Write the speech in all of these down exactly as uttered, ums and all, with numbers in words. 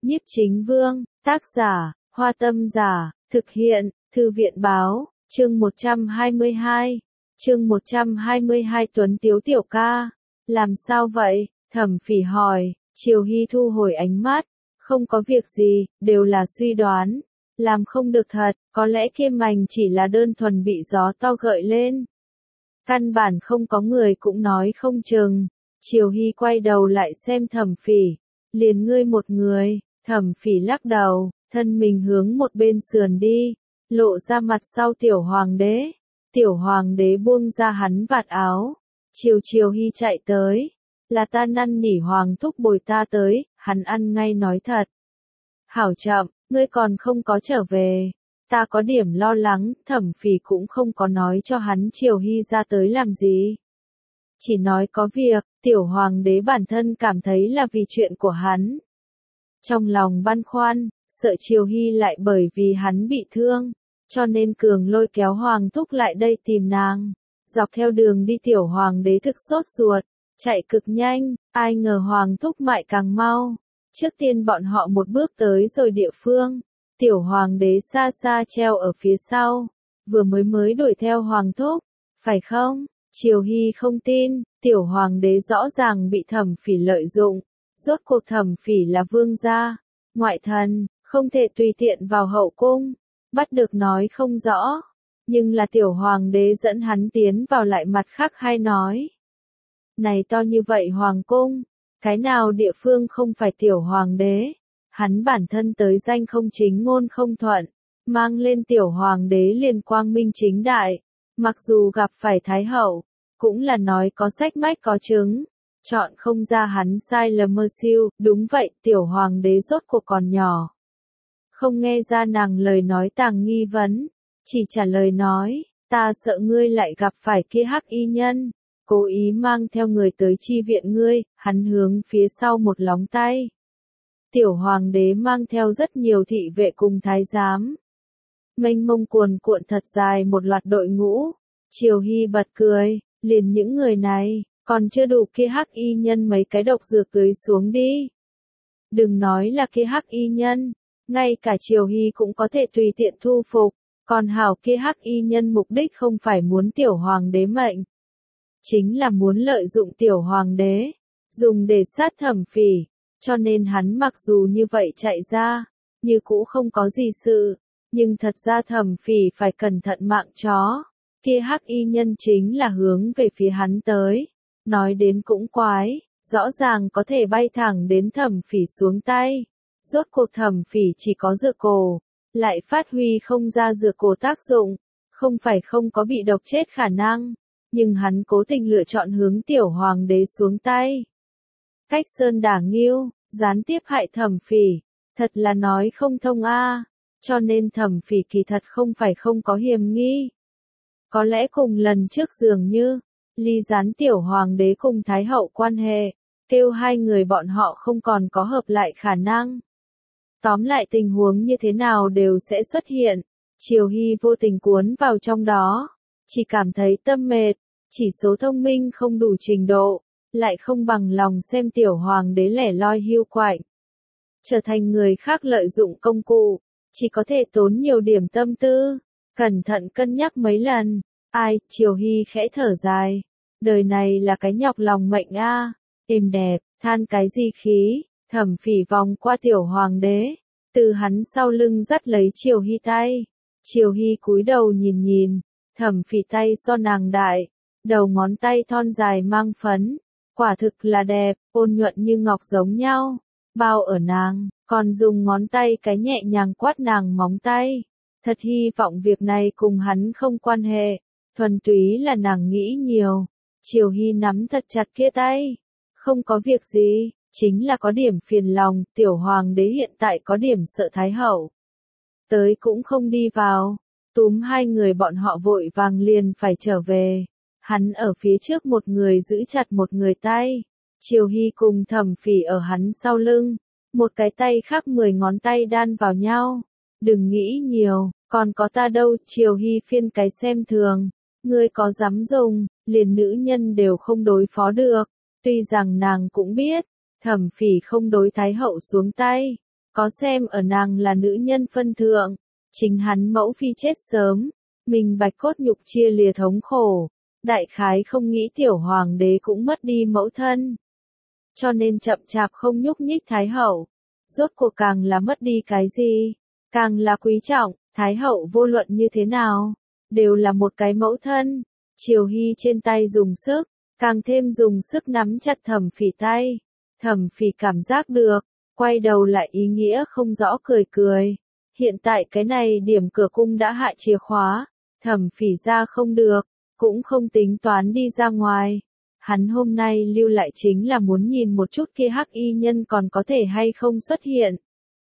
Nhiếp Chính Vương, tác giả, Hoa Tâm Giả, thực hiện, Thư viện Báo, chương một trăm hai mươi hai. Chương một trăm hai mươi hai Tuấn Tiếu tiểu ca. Làm sao vậy? Thẩm Phỉ hỏi. Triều Hy thu hồi ánh mắt. Không có việc gì, đều là suy đoán. Làm không được thật, có lẽ kia mành chỉ là đơn thuần bị gió to gợi lên. Căn bản không có người cũng nói không chừng. Triều Hy quay đầu lại xem Thẩm Phỉ. Liền ngươi một người. Thẩm Phỉ lắc đầu, thân mình hướng một bên sườn đi, lộ ra mặt sau tiểu hoàng đế. Tiểu hoàng đế buông ra hắn vạt áo. Triều Triều Hy chạy tới. Là ta năn nỉ hoàng thúc bồi ta tới, hắn ăn ngay nói thật. Hảo chậm, ngươi còn không có trở về. Ta có điểm lo lắng, Thẩm Phỉ cũng không có nói cho hắn Triều Hy ra tới làm gì. Chỉ nói có việc, tiểu hoàng đế bản thân cảm thấy là vì chuyện của hắn. Trong lòng băn khoăn, sợ Triều Hy lại bởi vì hắn bị thương, cho nên cường lôi kéo hoàng thúc lại đây tìm nàng. Dọc theo đường đi tiểu hoàng đế thực sốt ruột, chạy cực nhanh, ai ngờ hoàng thúc mại càng mau. Trước tiên bọn họ một bước tới rồi địa phương, tiểu hoàng đế xa xa treo ở phía sau, vừa mới mới đuổi theo hoàng thúc, phải không? Triều Hy không tin, tiểu hoàng đế rõ ràng bị Thẩm Phỉ lợi dụng. Rốt cuộc Thẩm Phỉ là vương gia, ngoại thần, không thể tùy tiện vào hậu cung, bắt được nói không rõ. Nhưng là tiểu hoàng đế dẫn hắn tiến vào lại mặt khác hay nói. Này to như vậy hoàng cung, cái nào địa phương không phải tiểu hoàng đế, hắn bản thân tới danh không chính ngôn không thuận, mang lên tiểu hoàng đế liền quang minh chính đại, mặc dù gặp phải thái hậu, cũng là nói có sách mách có chứng. Chọn không ra hắn sai lầm mơ siêu, đúng vậy, tiểu hoàng đế rốt cuộc còn nhỏ. Không nghe ra nàng lời nói tàng nghi vấn, chỉ trả lời nói, ta sợ ngươi lại gặp phải kia hắc y nhân, cố ý mang theo người tới chi viện ngươi, hắn hướng phía sau một lóng tay. Tiểu hoàng đế mang theo rất nhiều thị vệ cùng thái giám. Mênh mông cuồn cuộn thật dài một loạt đội ngũ, Triều Hy bật cười, liền những người này. Còn chưa đủ kia hắc y nhân mấy cái độc dược tưới xuống đi. Đừng nói là kia hắc y nhân, ngay cả Triều Hy cũng có thể tùy tiện thu phục, còn hảo kia hắc y nhân mục đích không phải muốn tiểu hoàng đế mệnh. Chính là muốn lợi dụng tiểu hoàng đế, dùng để sát Thẩm Phỉ, cho nên hắn mặc dù như vậy chạy ra, như cũ không có gì sự, nhưng thật ra Thẩm Phỉ phải cẩn thận mạng chó, kia hắc y nhân chính là hướng về phía hắn tới. Nói đến cũng quái, rõ ràng có thể bay thẳng đến Thẩm Phỉ xuống tay. Rốt cuộc Thẩm Phỉ chỉ có dựa cổ, lại phát huy không ra dựa cổ tác dụng, không phải không có bị độc chết khả năng, nhưng hắn cố tình lựa chọn hướng tiểu hoàng đế xuống tay. Cách sơn đả nghiêu, gián tiếp hại Thẩm Phỉ, thật là nói không thông a, cho nên Thẩm Phỉ kỳ thật không phải không có hiềm nghi. Có lẽ cùng lần trước dường như ly gián tiểu hoàng đế cùng thái hậu quan hệ, kêu hai người bọn họ không còn có hợp lại khả năng. Tóm lại tình huống như thế nào đều sẽ xuất hiện, Triều Hy vô tình cuốn vào trong đó, chỉ cảm thấy tâm mệt, chỉ số thông minh không đủ trình độ, lại không bằng lòng xem tiểu hoàng đế lẻ loi hiu quạnh. Trở thành người khác lợi dụng công cụ, chỉ có thể tốn nhiều điểm tâm tư, cẩn thận cân nhắc mấy lần. Ai, Triều Hy khẽ thở dài. Đời này là cái nhọc lòng mệnh a, à. Êm đẹp, than cái gì khí, Thẩm Phỉ vòng qua tiểu hoàng đế, từ hắn sau lưng dắt lấy Triều Hy tay. Triều Hy cúi đầu nhìn nhìn, Thẩm Phỉ tay so nàng đại, đầu ngón tay thon dài mang phấn, quả thực là đẹp, ôn nhuận như ngọc giống nhau, bao ở nàng, còn dùng ngón tay cái nhẹ nhàng quát nàng móng tay. Thật hy vọng việc này cùng hắn không quan hệ. Thuần túy là nàng nghĩ nhiều. Triều Hy nắm thật chặt kia tay. Không có việc gì, chính là có điểm phiền lòng, tiểu hoàng đế hiện tại có điểm sợ thái hậu. Tới cũng không đi vào, túm hai người bọn họ vội vàng liền phải trở về. Hắn ở phía trước một người giữ chặt một người tay. Triều Hy cùng Thẩm Phỉ ở hắn sau lưng, một cái tay khác mười ngón tay đan vào nhau. Đừng nghĩ nhiều, còn có ta đâu, Triều Hy phiên cái xem thường. Ngươi có dám dùng, liền nữ nhân đều không đối phó được. Tuy rằng nàng cũng biết, Thẩm Phỉ không đối thái hậu xuống tay, có xem ở nàng là nữ nhân phân thượng, chính hắn mẫu phi chết sớm, mình bạch cốt nhục chia lìa thống khổ, đại khái không nghĩ tiểu hoàng đế cũng mất đi mẫu thân. Cho nên chậm chạp không nhúc nhích Thái hậu, rốt cuộc càng là mất đi cái gì, càng là quý trọng, Thái hậu vô luận như thế nào, đều là một cái mẫu thân. Triều Hy trên tay dùng sức, càng thêm dùng sức nắm chặt Thẩm Phỉ tay. Thẩm Phỉ cảm giác được, quay đầu lại ý nghĩa không rõ cười cười. Hiện tại cái này điểm cửa cung đã hạ chìa khóa, Thẩm Phỉ ra không được, cũng không tính toán đi ra ngoài. Hắn hôm nay lưu lại chính là muốn nhìn một chút kia hắc y nhân còn có thể hay không xuất hiện.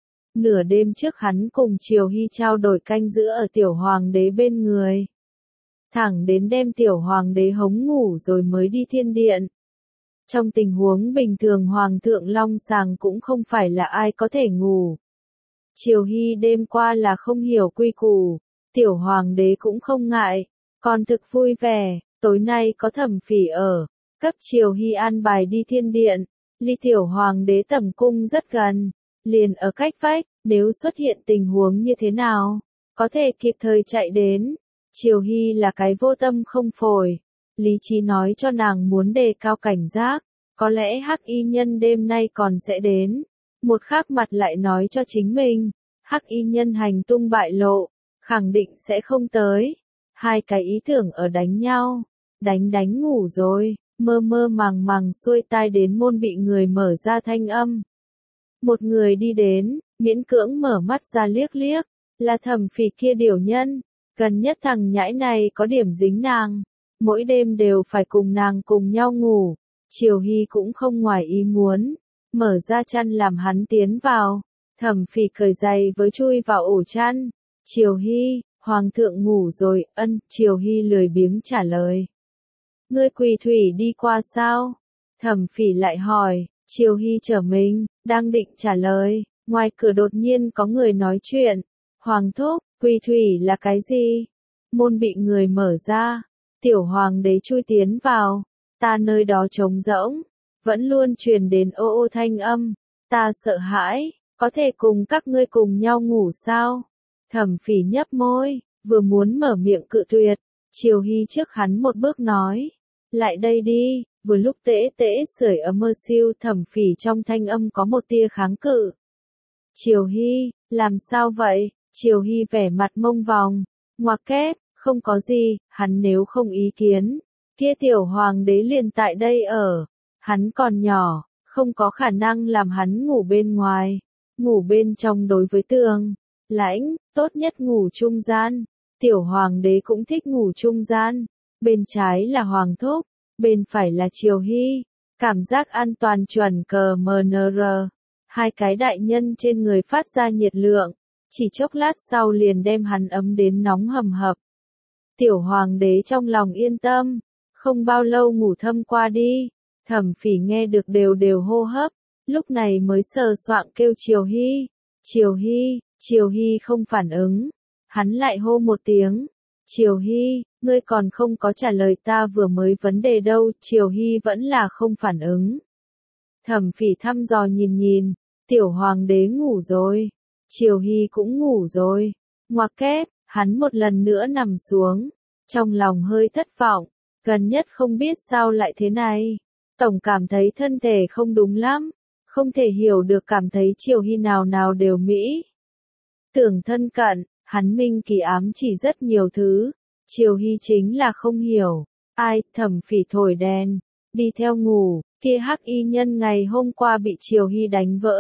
Nửa đêm trước hắn cùng Triều Hy trao đổi canh giữ ở tiểu hoàng đế bên người. Thẳng đến đêm tiểu hoàng đế hống ngủ rồi mới đi thiên điện. Trong tình huống bình thường hoàng thượng long sàng cũng không phải là ai có thể ngủ. Triều Hy đêm qua là không hiểu quy củ, tiểu hoàng đế cũng không ngại, còn thực vui vẻ, tối nay có Thẩm Phỉ ở, cấp Triều Hy an bài đi thiên điện, ly tiểu hoàng đế tẩm cung rất gần, liền ở cách vách, nếu xuất hiện tình huống như thế nào, có thể kịp thời chạy đến. Triều Hy là cái vô tâm không phổi, lý trí nói cho nàng muốn đề cao cảnh giác, có lẽ hắc y nhân đêm nay còn sẽ đến. Một khác mặt lại nói cho chính mình, hắc y nhân hành tung bại lộ, khẳng định sẽ không tới. Hai cái ý tưởng ở đánh nhau, đánh đánh ngủ rồi, mơ mơ màng màng xuôi tai đến môn bị người mở ra thanh âm. Một người đi đến, miễn cưỡng mở mắt ra liếc liếc, là Thẩm Phỉ kia điểu nhân, gần nhất thằng nhãi này có điểm dính nàng, mỗi đêm đều phải cùng nàng cùng nhau ngủ. Triều Hy cũng không ngoài ý muốn, mở ra chăn làm hắn tiến vào, Thẩm Phỉ cởi giày với chui vào ổ chăn. Triều Hy, hoàng thượng ngủ rồi, ân, Triều Hy lười biếng trả lời. Ngươi Quỳ Thủy đi qua sao? Thẩm Phỉ lại hỏi, Triều Hy trở mình, đang định trả lời, ngoài cửa đột nhiên có người nói chuyện. Hoàng thúc, Quỳ Thủy là cái gì? Môn bị người mở ra, tiểu hoàng đế chui tiến vào, ta nơi đó trống rỗng, vẫn luôn truyền đến ô ô thanh âm, ta sợ hãi, có thể cùng các ngươi cùng nhau ngủ sao? Thẩm Phỉ nhấp môi, vừa muốn mở miệng cự tuyệt, Triều Hy trước hắn một bước nói, lại đây đi. Vừa lúc tễ tễ sưởi ấm mơ siêu Thẩm Phỉ trong thanh âm có một tia kháng cự. Triều Hy, làm sao vậy? Triều Hy vẻ mặt mông vòng, ngoặc kép, không có gì, hắn nếu không ý kiến, kia tiểu hoàng đế liền tại đây ở, hắn còn nhỏ, không có khả năng làm hắn ngủ bên ngoài, ngủ bên trong đối với tường, lãnh, tốt nhất ngủ trung gian, tiểu hoàng đế cũng thích ngủ trung gian, bên trái là hoàng thúc, bên phải là Triều Hy, cảm giác an toàn chuẩn cờ em en rờ, hai cái đại nhân trên người phát ra nhiệt lượng, chỉ chốc lát sau liền đem hắn ấm đến nóng hầm hập. Tiểu hoàng đế trong lòng yên tâm, không bao lâu ngủ thâm qua đi, Thẩm Phỉ nghe được đều đều hô hấp, lúc này mới sờ soạng kêu Triều Hy, Triều Hy, Triều Hy không phản ứng, hắn lại hô một tiếng, Triều Hy, ngươi còn không có trả lời ta vừa mới vấn đề đâu, Triều Hy vẫn là không phản ứng. Thẩm Phỉ thăm dò nhìn nhìn, tiểu hoàng đế ngủ rồi, Triều Hy cũng ngủ rồi, ngoặc kép, hắn một lần nữa nằm xuống, trong lòng hơi thất vọng, gần nhất không biết sao lại thế này, tổng cảm thấy thân thể không đúng lắm, không thể hiểu được cảm thấy Triều Hy nào nào đều mỹ. Tưởng thân cận, hắn minh kỳ ám chỉ rất nhiều thứ, Triều Hy chính là không hiểu, ai, Thẩm Phỉ thổi đèn, đi theo ngủ, kia hắc y nhân ngày hôm qua bị Triều Hy đánh vỡ.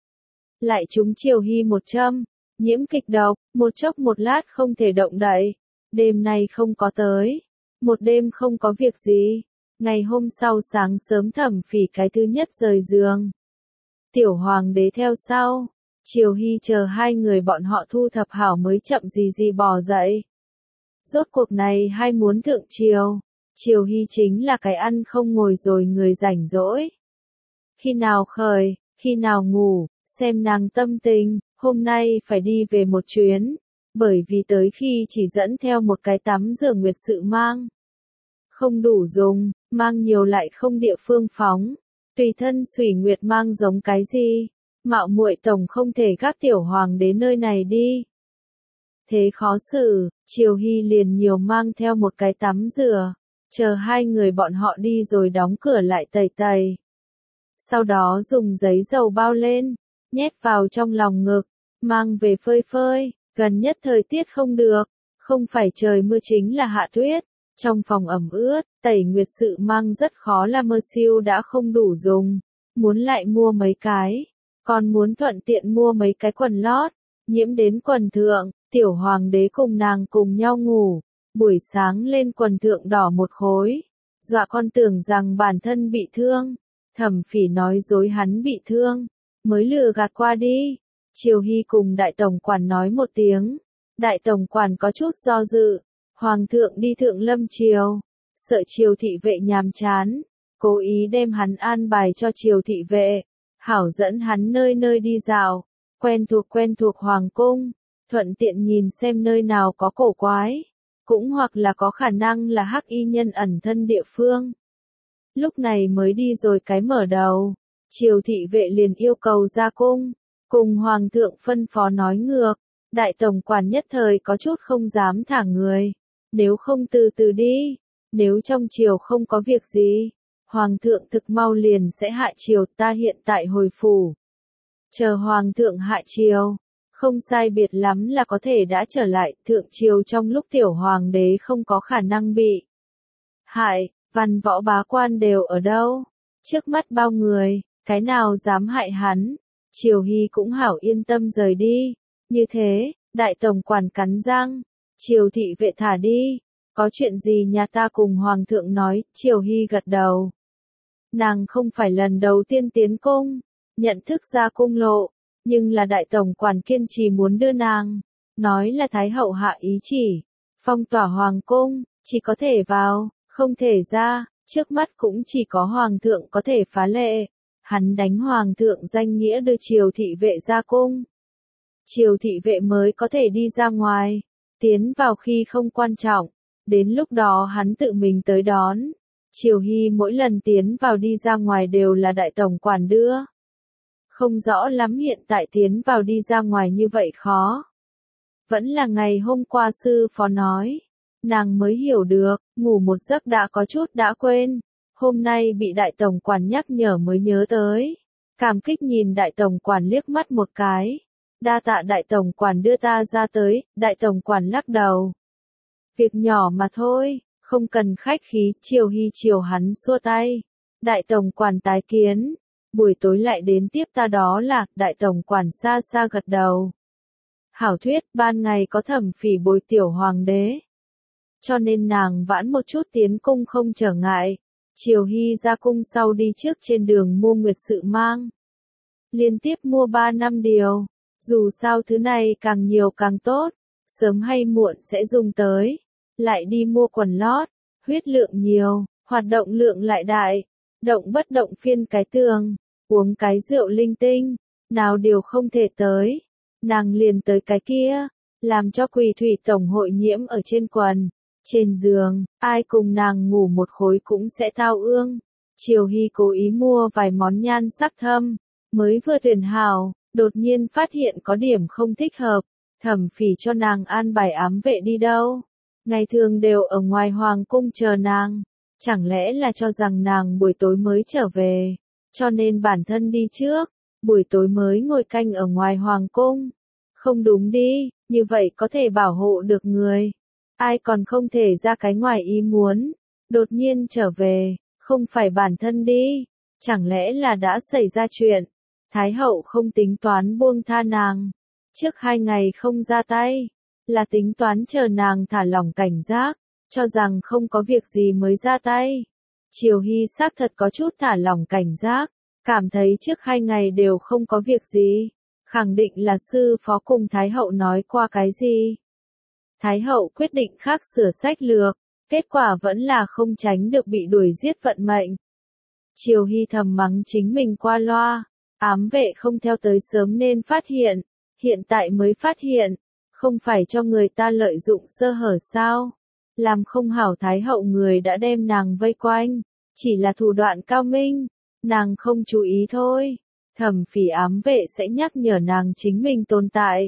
Lại trúng Triều Hy một châm, nhiễm kịch độc, một chốc một lát không thể động đậy, đêm nay không có tới, một đêm không có việc gì, ngày hôm sau sáng sớm Thẩm Phỉ cái thứ nhất rời giường. Tiểu hoàng đế theo sau, Triều Hy chờ hai người bọn họ thu thập hảo mới chậm gì gì bò dậy. Rốt cuộc này hai muốn thượng triều, Triều Hy chính là cái ăn không ngồi rồi người rảnh rỗi. Khi nào khởi, khi nào ngủ, xem nàng tâm tình, hôm nay phải đi về một chuyến, bởi vì tới khi chỉ dẫn theo một cái tắm rửa nguyệt sự mang. Không đủ dùng, mang nhiều lại không địa phương phóng, tùy thân Xủy Nguyệt mang giống cái gì, Mạo muội tổng không thể gác tiểu hoàng đế nơi này đi. Thế khó xử, Triều Hy liền nhiều mang theo một cái tắm rửa, chờ hai người bọn họ đi rồi đóng cửa lại tẩy tẩy. Sau đó dùng giấy dầu bao lên, nhét vào trong lòng ngực, mang về phơi phơi, gần nhất thời tiết không được, không phải trời mưa chính là hạ tuyết, trong phòng ẩm ướt, tẩy nguyệt sự mang rất khó, là mơ siêu đã không đủ dùng, muốn lại mua mấy cái, còn muốn thuận tiện mua mấy cái quần lót, nhiễm đến quần thượng, tiểu hoàng đế cùng nàng cùng nhau ngủ, buổi sáng lên quần thượng đỏ một khối, dọa con tưởng rằng bản thân bị thương, Thẩm Phỉ nói dối hắn bị thương, mới lừa gạt qua đi. Triều Hy cùng đại tổng quản nói một tiếng, đại tổng quản có chút do dự, hoàng thượng đi thượng lâm triều, sợ triều thị vệ nhàm chán, cố ý đem hắn an bài cho triều thị vệ, hảo dẫn hắn nơi nơi đi dạo, quen thuộc quen thuộc hoàng cung, thuận tiện nhìn xem nơi nào có cổ quái, cũng hoặc là có khả năng là hắc y nhân ẩn thân địa phương. Lúc này mới đi rồi cái mở đầu, triều thị vệ liền yêu cầu ra cung, cùng hoàng thượng phân phó nói ngược, đại tổng quản nhất thời có chút không dám thả người, nếu không từ từ đi, nếu trong triều không có việc gì, hoàng thượng thực mau liền sẽ hạ triều, ta hiện tại hồi phủ. Chờ hoàng thượng hạ triều, không sai biệt lắm là có thể đã trở lại, thượng triều trong lúc tiểu hoàng đế không có khả năng bị hại, văn võ bá quan đều ở đâu, trước mắt bao người, cái nào dám hại hắn. Triều Hy cũng hảo yên tâm rời đi, như thế, đại tổng quản cắn răng, triều thị vệ thả đi, có chuyện gì nhà ta cùng hoàng thượng nói. Triều Hy gật đầu. Nàng không phải lần đầu tiên tiến cung, nhận thức ra cung lộ, nhưng là đại tổng quản kiên trì muốn đưa nàng, nói là thái hậu hạ ý chỉ, phong tỏa hoàng cung, chỉ có thể vào, không thể ra, trước mắt cũng chỉ có hoàng thượng có thể phá lệ. Hắn đánh hoàng thượng danh nghĩa đưa triều thị vệ ra cung. Triều thị vệ mới có thể đi ra ngoài, tiến vào khi không quan trọng, đến lúc đó hắn tự mình tới đón. Triều Hy mỗi lần tiến vào đi ra ngoài đều là đại tổng quản đưa. Không rõ lắm hiện tại tiến vào đi ra ngoài như vậy khó. Vẫn là ngày hôm qua sư phó nói, nàng mới hiểu được, ngủ một giấc đã có chút đã quên. Hôm nay bị đại tổng quản nhắc nhở mới nhớ tới. Cảm kích nhìn đại tổng quản liếc mắt một cái. Đa tạ đại tổng quản đưa ta ra tới, đại tổng quản lắc đầu. Việc nhỏ mà thôi, không cần khách khí. Triều Hy chiều hắn xua tay. Đại tổng quản tái kiến, buổi tối lại đến tiếp ta đó là. Đại tổng quản xa xa gật đầu. Hảo thuyết, ban ngày có Thẩm Phỉ bồi tiểu hoàng đế, cho nên nàng vãn một chút tiến cung không trở ngại. Triều Hy ra cung sau đi trước trên đường mua nguyệt sự mang. Liên tiếp mua ba năm điều, dù sao thứ này càng nhiều càng tốt, sớm hay muộn sẽ dùng tới. Lại đi mua quần lót, huyết lượng nhiều, hoạt động lượng lại đại, động bất động phiên cái tường, uống cái rượu linh tinh, nào điều không thể tới. Nàng liền tới cái kia, làm cho Quỳ Thủy Tổng hội nhiễm ở trên quần. Trên giường, ai cùng nàng ngủ một khối cũng sẽ tao ương. Triều Hy cố ý mua vài món nhan sắc thâm, mới vừa tuyển hảo, đột nhiên phát hiện có điểm không thích hợp. Thẩm Phỉ cho nàng an bài ám vệ đi đâu. Ngày thường đều ở ngoài hoàng cung chờ nàng. Chẳng lẽ là cho rằng nàng buổi tối mới trở về, cho nên bản thân đi trước, buổi tối mới ngồi canh ở ngoài hoàng cung. Không đúng đi, như vậy có thể bảo hộ được người. Ai còn không thể ra cái ngoài ý muốn, đột nhiên trở về, không phải bản thân đi, chẳng lẽ là đã xảy ra chuyện. Thái hậu không tính toán buông tha nàng, trước hai ngày không ra tay, là tính toán chờ nàng thả lỏng cảnh giác, cho rằng không có việc gì mới ra tay. Triều Hy xác thật có chút thả lỏng cảnh giác, cảm thấy trước hai ngày đều không có việc gì, khẳng định là sư phó cùng Thái hậu nói qua cái gì. Thái hậu quyết định khác sửa sách lược, kết quả vẫn là không tránh được bị đuổi giết vận mệnh. Triều Hy thầm mắng chính mình qua loa, ám vệ không theo tới sớm nên phát hiện, hiện tại mới phát hiện, không phải cho người ta lợi dụng sơ hở sao. Làm không hảo Thái hậu người đã đem nàng vây quanh, chỉ là thủ đoạn cao minh, nàng không chú ý thôi. Thẩm Phỉ ám vệ sẽ nhắc nhở nàng chính mình tồn tại,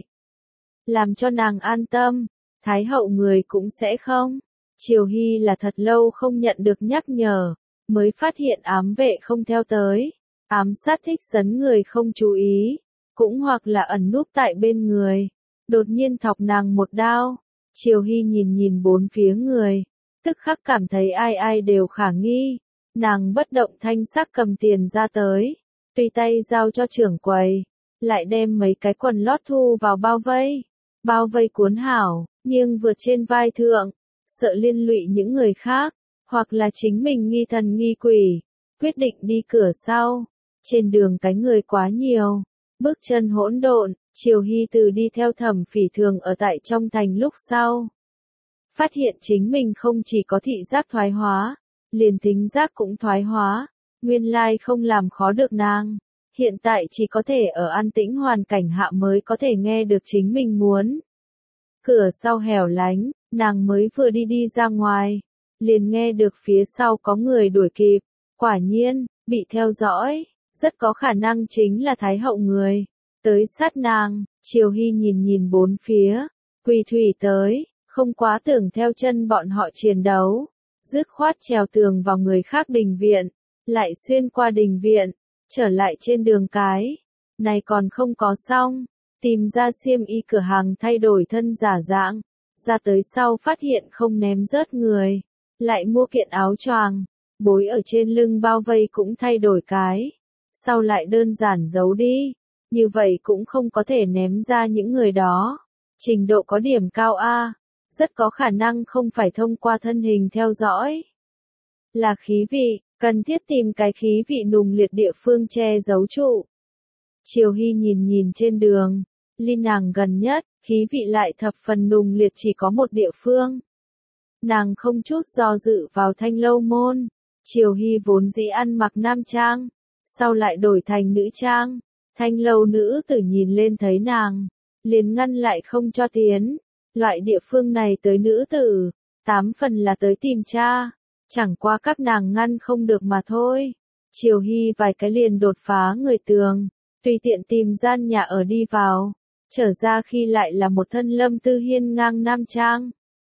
làm cho nàng an tâm, Thái hậu người cũng sẽ không. Triều Hy là thật lâu không nhận được nhắc nhở, mới phát hiện ám vệ không theo tới, ám sát thích sấn người không chú ý, cũng hoặc là ẩn núp tại bên người, đột nhiên thọc nàng một đao. Triều Hy nhìn nhìn bốn phía người, tức khắc cảm thấy ai ai đều khả nghi, nàng bất động thanh sắc cầm tiền ra tới, tùy tay giao cho trưởng quầy, lại đem mấy cái quần lót thu vào bao vây, bao vây cuốn hảo, nghiêng vượt trên vai thượng, sợ liên lụy những người khác, hoặc là chính mình nghi thần nghi quỷ, quyết định đi cửa sau. Trên đường cái người quá nhiều, bước chân hỗn độn, Triều Hy từ đi theo Thẩm Phỉ thường ở tại trong thành lúc sau. Phát hiện chính mình không chỉ có thị giác thoái hóa, liền thính giác cũng thoái hóa, nguyên lai không làm khó được nàng. Hiện tại chỉ có thể ở an tĩnh hoàn cảnh hạ mới có thể nghe được chính mình muốn. Cửa sau hẻo lánh, nàng mới vừa đi đi ra ngoài, liền nghe được phía sau có người đuổi kịp, quả nhiên, bị theo dõi, rất có khả năng chính là Thái hậu người. Tới sát nàng, Triều Hy nhìn nhìn bốn phía, Quỳ Thủy tới, không quá tưởng theo chân bọn họ chiến đấu, dứt khoát trèo tường vào người khác đình viện, lại xuyên qua đình viện, trở lại trên đường cái. Này còn không có xong, tìm ra xiêm y cửa hàng thay đổi thân giả dạng, ra tới sau phát hiện không ném rớt người, lại mua kiện áo choàng, bối ở trên lưng bao vây cũng thay đổi cái, sau lại đơn giản giấu đi, như vậy cũng không có thể ném ra những người đó. Trình độ có điểm cao A, rất có khả năng không phải thông qua thân hình theo dõi, là khí vị, cần thiết tìm cái khí vị nùng liệt địa phương che giấu trụ. Triều Hy nhìn nhìn trên đường, ly nàng gần nhất, khí vị lại thập phần nùng liệt chỉ có một địa phương. Nàng không chút do dự vào Thanh Lâu môn. Triều Hy vốn dĩ ăn mặc nam trang, sau lại đổi thành nữ trang. Thanh Lâu nữ tử nhìn lên thấy nàng, liền ngăn lại không cho tiến. Loại địa phương này tới nữ tử, tám phần là tới tìm cha, chẳng qua các nàng ngăn không được mà thôi. Triều Hy vài cái liền đột phá người tường, tùy tiện tìm gian nhà ở đi vào, trở ra khi lại là một thân Lâm Tư hiên ngang nam trang.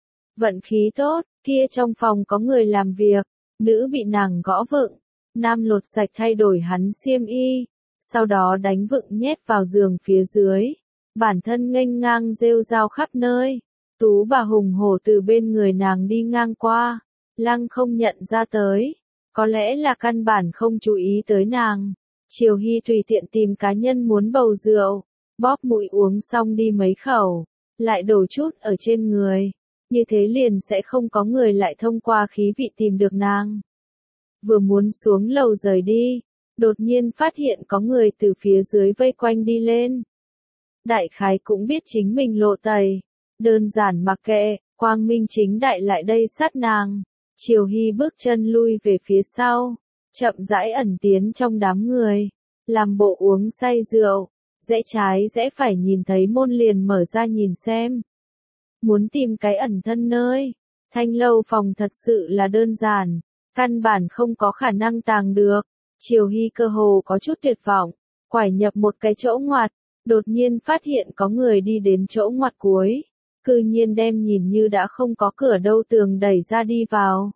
Vận khí tốt, kia trong phòng có người làm việc, nữ bị nàng gõ vựng, nam lột sạch thay đổi hắn xiêm y, sau đó đánh vựng nhét vào giường phía dưới, bản thân nghênh ngang rêu rao khắp nơi. Tú bà hùng hổ từ bên người nàng đi ngang qua, lăng không nhận ra tới, có lẽ là căn bản không chú ý tới nàng. Triều Hy tùy tiện tìm cá nhân muốn bầu rượu, bóp mũi uống xong đi mấy khẩu, lại đổ chút ở trên người, như thế liền sẽ không có người lại thông qua khí vị tìm được nàng. Vừa muốn xuống lầu rời đi, đột nhiên phát hiện có người từ phía dưới vây quanh đi lên. Đại khái cũng biết chính mình lộ tẩy, đơn giản mặc kệ, quang minh chính đại lại đây sát nàng. Triều Hy bước chân lui về phía sau, chậm rãi ẩn tiến trong đám người, làm bộ uống say rượu, rẽ trái rẽ phải nhìn thấy môn liền mở ra nhìn xem. Muốn tìm cái ẩn thân nơi, Thanh Lâu phòng thật sự là đơn giản, căn bản không có khả năng tàng được. Triều Hy cơ hồ có chút tuyệt vọng, quải nhập một cái chỗ ngoặt, đột nhiên phát hiện có người đi đến chỗ ngoặt cuối, cư nhiên đem nhìn như đã không có cửa đâu tường đẩy ra đi vào.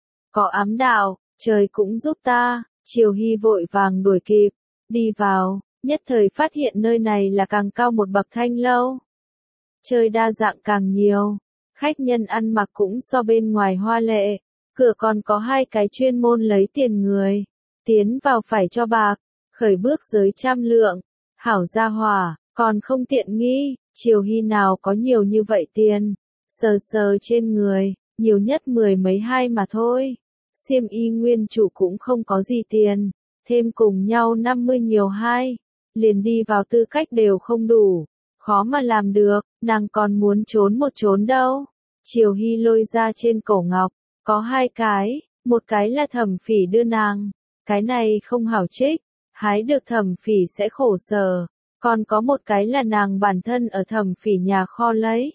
Có ám đạo, trời cũng giúp ta. Triều Hy vội vàng đuổi kịp, đi vào, nhất thời phát hiện nơi này là càng cao một bậc Thanh Lâu. Chơi đa dạng càng nhiều, khách nhân ăn mặc cũng so bên ngoài hoa lệ, cửa còn có hai cái chuyên môn lấy tiền người, tiến vào phải cho bạc, khởi bước giới trăm lượng, hảo gia hỏa, còn không tiện nghi. Triều Hy nào có nhiều như vậy tiền, sờ sờ trên người, nhiều nhất mười mấy hai mà thôi. Xiêm y nguyên chủ cũng không có gì tiền, thêm cùng nhau năm mươi nhiều hai, liền đi vào tư cách đều không đủ, khó mà làm được, nàng còn muốn trốn một trốn đâu. Triều Hy lôi ra trên cổ ngọc, có hai cái, một cái là Thẩm Phỉ đưa nàng, cái này không hảo trích, hái được Thẩm Phỉ sẽ khổ sở, còn có một cái là nàng bản thân ở Thẩm Phỉ nhà kho lấy.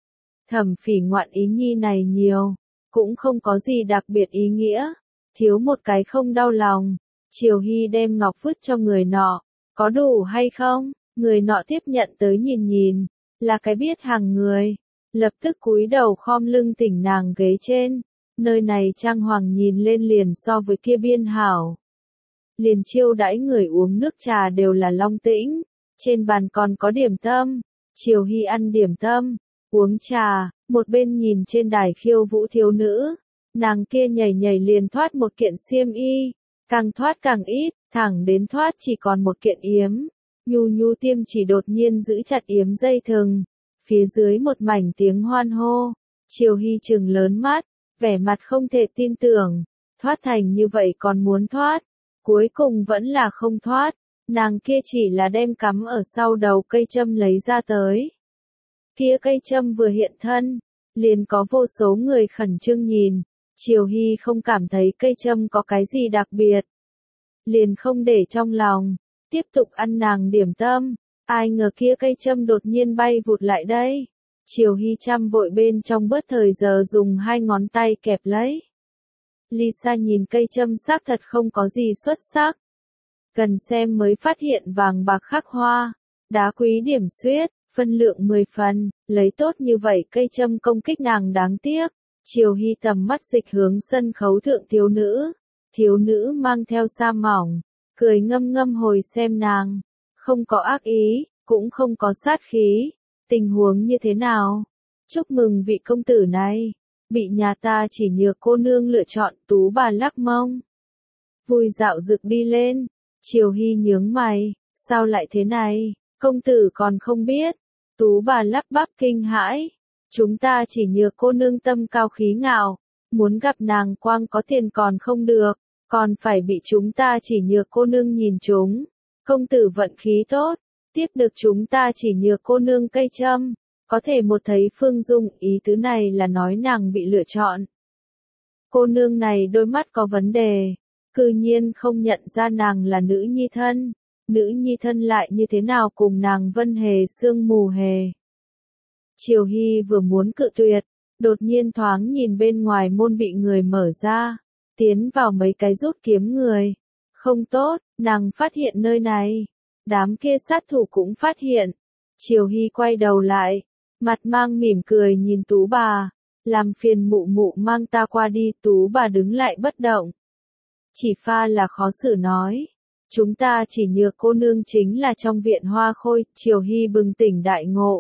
Thẩm Phỉ ngoạn ý nhi này nhiều, cũng không có gì đặc biệt ý nghĩa, thiếu một cái không đau lòng. Triều Hy đem ngọc vứt cho người nọ, có đủ hay không? Người nọ tiếp nhận tới nhìn nhìn, là cái biết hàng người, lập tức cúi đầu khom lưng thỉnh nàng ghế trên, nơi này trang hoàng nhìn lên liền so với kia biên hảo. Liền chiêu đãi người uống nước trà đều là long tĩnh, trên bàn còn có điểm tâm, Triều Hy ăn điểm tâm, uống trà, một bên nhìn trên đài khiêu vũ thiếu nữ, nàng kia nhảy nhảy liền thoát một kiện xiêm y, càng thoát càng ít, thẳng đến thoát chỉ còn một kiện yếm, nhu nhu tiêm chỉ đột nhiên giữ chặt yếm dây thừng, phía dưới một mảnh tiếng hoan hô, Triều Hy trừng lớn mắt, vẻ mặt không thể tin tưởng, thoát thành như vậy còn muốn thoát, cuối cùng vẫn là không thoát, nàng kia chỉ là đem cắm ở sau đầu cây châm lấy ra tới. Kia cây châm vừa hiện thân, liền có vô số người khẩn trương nhìn, Triều Hy không cảm thấy cây châm có cái gì đặc biệt. Liền không để trong lòng, tiếp tục ăn nàng điểm tâm, ai ngờ kia cây châm đột nhiên bay vụt lại đây. Triều Hy chăm vội bên trong bớt thời giờ dùng hai ngón tay kẹp lấy. Lisa nhìn cây châm xác thật không có gì xuất sắc. Gần xem mới phát hiện vàng bạc khắc hoa, đá quý điểm xuyết, phân lượng mười phần, lấy tốt như vậy cây châm công kích nàng đáng tiếc. Triều Hy tầm mắt dịch hướng sân khấu thượng thiếu nữ, thiếu nữ mang theo sa mỏng, cười ngâm ngâm hồi xem nàng, không có ác ý, cũng không có sát khí, tình huống như thế nào? Chúc mừng vị công tử này, bị nhà ta chỉ nhược cô nương lựa chọn. Tú bà lắc mông, vui dạo rực đi lên. Triều Hy nhướng mày, sao lại thế này, công tử còn không biết. Tú bà lắp bắp kinh hãi, chúng ta chỉ nhược cô nương tâm cao khí ngạo, muốn gặp nàng quang có tiền còn không được, còn phải bị chúng ta chỉ nhược cô nương nhìn chúng. Công tử vận khí tốt, tiếp được chúng ta chỉ nhược cô nương cây châm, có thể một thấy Phương Dung, ý tứ này là nói nàng bị lựa chọn. Cô nương này đôi mắt có vấn đề, cư nhiên không nhận ra nàng là nữ nhi thân, nữ nhi thân lại như thế nào cùng nàng Vân Hề sương mù hề. Triều Hy vừa muốn cự tuyệt, đột nhiên thoáng nhìn bên ngoài môn bị người mở ra, tiến vào mấy cái rút kiếm người. Không tốt, nàng phát hiện nơi này, đám kia sát thủ cũng phát hiện. Triều Hy quay đầu lại, mặt mang mỉm cười nhìn Tú bà, làm phiền mụ mụ mang ta qua đi. Tú bà đứng lại bất động, chỉ pha là khó xử nói, chúng ta chỉ nhược cô nương chính là trong viện hoa khôi. Triều Hy bừng tỉnh đại ngộ,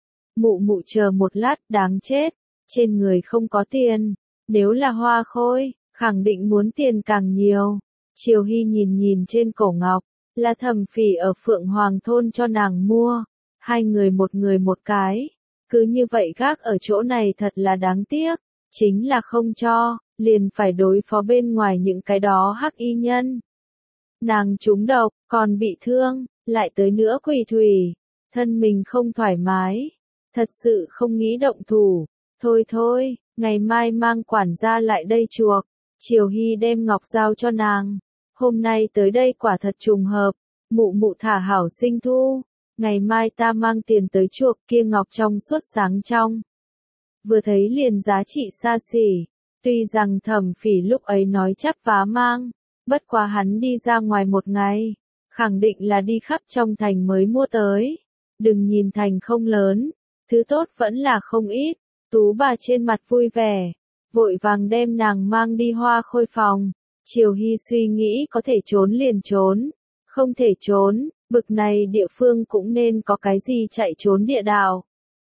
mụ mụ chờ một lát, đáng chết, trên người không có tiền, nếu là hoa khôi, khẳng định muốn tiền càng nhiều. Triều Hy nhìn nhìn trên cổ ngọc, là Thẩm Phỉ ở Phượng Hoàng thôn cho nàng mua, hai người một người một cái, cứ như vậy gác ở chỗ này thật là đáng tiếc, chính là không cho, liền phải đối phó bên ngoài những cái đó hắc y nhân. Nàng trúng độc, còn bị thương, lại tới nữa quỷ thủy, thân mình không thoải mái, thật sự không nghĩ động thủ, thôi thôi, ngày mai mang quản gia lại đây chuộc. Triều Hy đem ngọc giao cho nàng, hôm nay tới đây quả thật trùng hợp, mụ mụ thả hảo sinh thu, ngày mai ta mang tiền tới chuộc. Kia ngọc trong suốt sáng trong, vừa thấy liền giá trị xa xỉ, tuy rằng Thẩm Phỉ lúc ấy nói chắp vá mang, bất quá hắn đi ra ngoài một ngày, khẳng định là đi khắp trong thành mới mua tới, đừng nhìn thành không lớn, thứ tốt vẫn là không ít. Tú bà trên mặt vui vẻ, vội vàng đem nàng mang đi hoa khôi phòng. Triều Hy suy nghĩ có thể trốn liền trốn, không thể trốn, bực này địa phương cũng nên có cái gì chạy trốn địa đạo.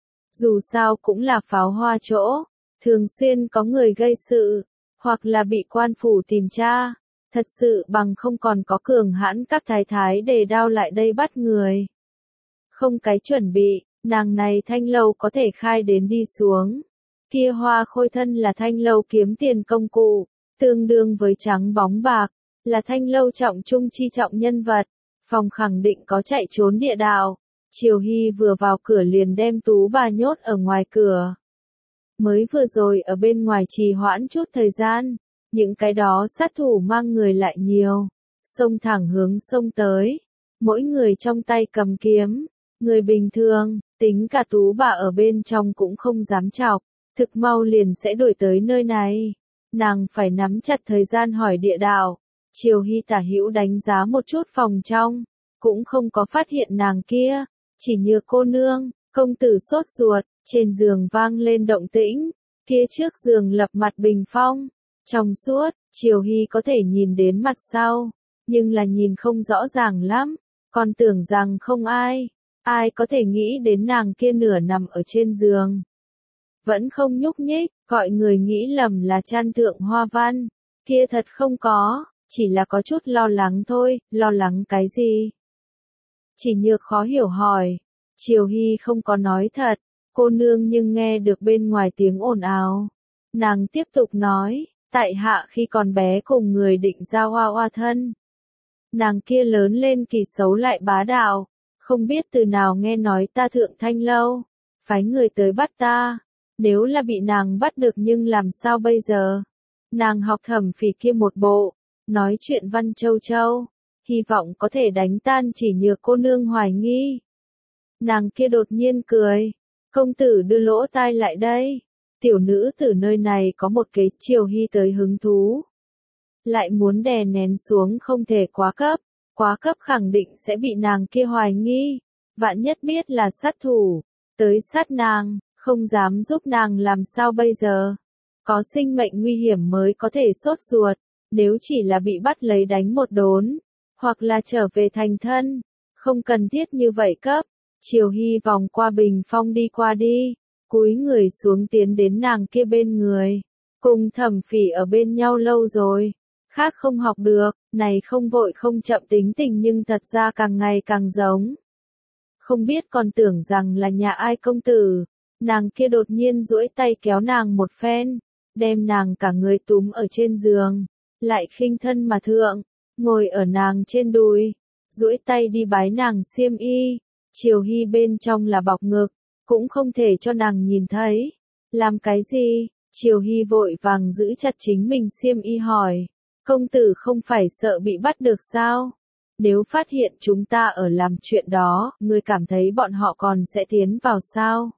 Dù sao cũng là pháo hoa chỗ, thường xuyên có người gây sự, hoặc là bị quan phủ tìm tra, thật sự bằng không còn có cường hãn các thái thái đề đao lại đây bắt người. Không cái chuẩn bị, nàng này thanh lâu có thể khai đến đi xuống. Kia hoa khôi thân là thanh lâu kiếm tiền công cụ, tương đương với trắng bóng bạc, là thanh lâu trọng trung chi trọng nhân vật, phòng khẳng định có chạy trốn địa đạo. Triều Hy vừa vào cửa liền đem Tú bà nhốt ở ngoài cửa. Mới vừa rồi ở bên ngoài trì hoãn chút thời gian, những cái đó sát thủ mang người lại nhiều, xông thẳng hướng sông tới, mỗi người trong tay cầm kiếm, người bình thường, tính cả Tú bà ở bên trong cũng không dám chọc, thực mau liền sẽ đuổi tới nơi này. Nàng phải nắm chặt thời gian hỏi địa đạo. Triều Hy tả hữu đánh giá một chút phòng trong, cũng không có phát hiện nàng kia. Chỉ Nhược cô nương, công tử sốt ruột, trên giường vang lên động tĩnh, phía trước giường lập mặt bình phong, trong suốt, Triều Hy có thể nhìn đến mặt sau, nhưng là nhìn không rõ ràng lắm, còn tưởng rằng không ai, ai có thể nghĩ đến nàng kia nửa nằm ở trên giường. Vẫn không nhúc nhích, gọi người nghĩ lầm là Chan Thượng Hoa Văn, kia thật không có, chỉ là có chút lo lắng thôi, lo lắng cái gì? Chỉ Nhược khó hiểu hỏi, Triều Hy không có nói thật, cô nương nhưng nghe được bên ngoài tiếng ồn ào. Nàng tiếp tục nói, tại hạ khi còn bé cùng người định ra hoa hoa thân. Nàng kia lớn lên kỳ xấu lại bá đạo, không biết từ nào nghe nói ta thượng thanh lâu, phái người tới bắt ta, nếu là bị nàng bắt được nhưng làm sao bây giờ? Nàng học Thẩm Phỉ kia một bộ, nói chuyện văn châu châu, hy vọng có thể đánh tan Chỉ Nhược cô nương hoài nghi. Nàng kia đột nhiên cười, công tử đưa lỗ tai lại đây, tiểu nữ từ nơi này có một cái. Triều Hy tới hứng thú, lại muốn đè nén xuống không thể quá cấp, quá cấp khẳng định sẽ bị nàng kia hoài nghi, vạn nhất biết là sát thủ, tới sát nàng, không dám giúp nàng làm sao bây giờ, có sinh mệnh nguy hiểm mới có thể sốt ruột, nếu chỉ là bị bắt lấy đánh một đốn, hoặc là trở về thành thân, không cần thiết như vậy cấp. Triều Hy vòng qua bình phong đi qua đi, cúi người xuống tiến đến nàng kia bên người, cùng Thẩm Phỉ ở bên nhau lâu rồi, khác không học được, này không vội không chậm tính tình nhưng thật ra càng ngày càng giống. Không biết còn tưởng rằng là nhà ai công tử, nàng kia đột nhiên duỗi tay kéo nàng một phen, đem nàng cả người túm ở trên giường, lại khinh thân mà thượng, ngồi ở nàng trên đùi, duỗi tay đi bái nàng xiêm y. Triều Hy bên trong là bọc ngực, cũng không thể cho nàng nhìn thấy. Làm cái gì? Triều Hy vội vàng giữ chặt chính mình xiêm y hỏi. Công tử không phải sợ bị bắt được sao? Nếu phát hiện chúng ta ở làm chuyện đó, ngươi cảm thấy bọn họ còn sẽ tiến vào sao?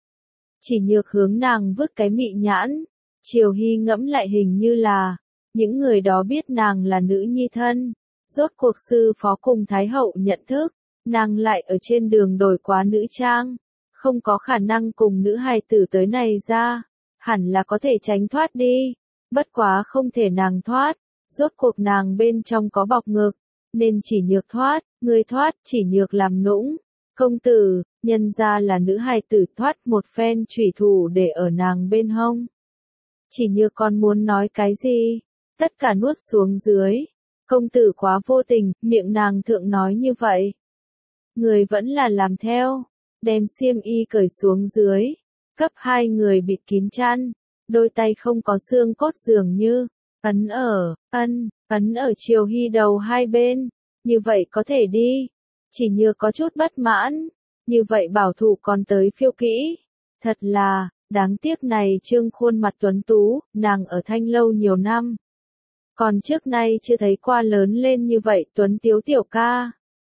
Chỉ Nhược hướng nàng vứt cái mị nhãn. Triều Hy ngẫm lại hình như là, những người đó biết nàng là nữ nhi thân. Rốt cuộc sư phó cùng Thái hậu nhận thức. Nàng lại ở trên đường đổi quá nữ trang, không có khả năng cùng nữ hài tử tới này ra, hẳn là có thể tránh thoát đi, bất quá không thể nàng thoát, rốt cuộc nàng bên trong có bọc ngực, nên Chỉ Nhược thoát, người thoát, Chỉ Nhược làm nũng, công tử, nhân ra là nữ hài tử thoát một phen chủy thủ để ở nàng bên hông. Chỉ Nhược còn muốn nói cái gì, tất cả nuốt xuống dưới, công tử quá vô tình, miệng nàng thượng nói như vậy. Người vẫn là làm theo, đem xiêm y cởi xuống dưới, cấp hai người bịt kín chăn, đôi tay không có xương cốt dường như, ấn ở, ân, ấn ở Triều Hy đầu hai bên, như vậy có thể đi. Chỉ Nhược có chút bất mãn, như vậy bảo thủ còn tới phiêu kỹ, thật là, đáng tiếc này trương khuôn mặt tuấn tú, nàng ở Thanh lâu nhiều năm. Còn trước nay chưa thấy qua lớn lên như vậy tuấn tiếu tiểu ca.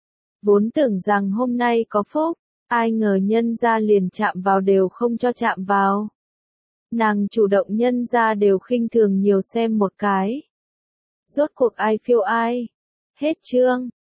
Vốn tưởng rằng hôm nay có phúc, ai ngờ nhân ra liền chạm vào đều không cho chạm vào. Nàng chủ động nhân ra đều khinh thường nhiều xem một cái. Rốt cuộc ai phiêu ai. Hết chương.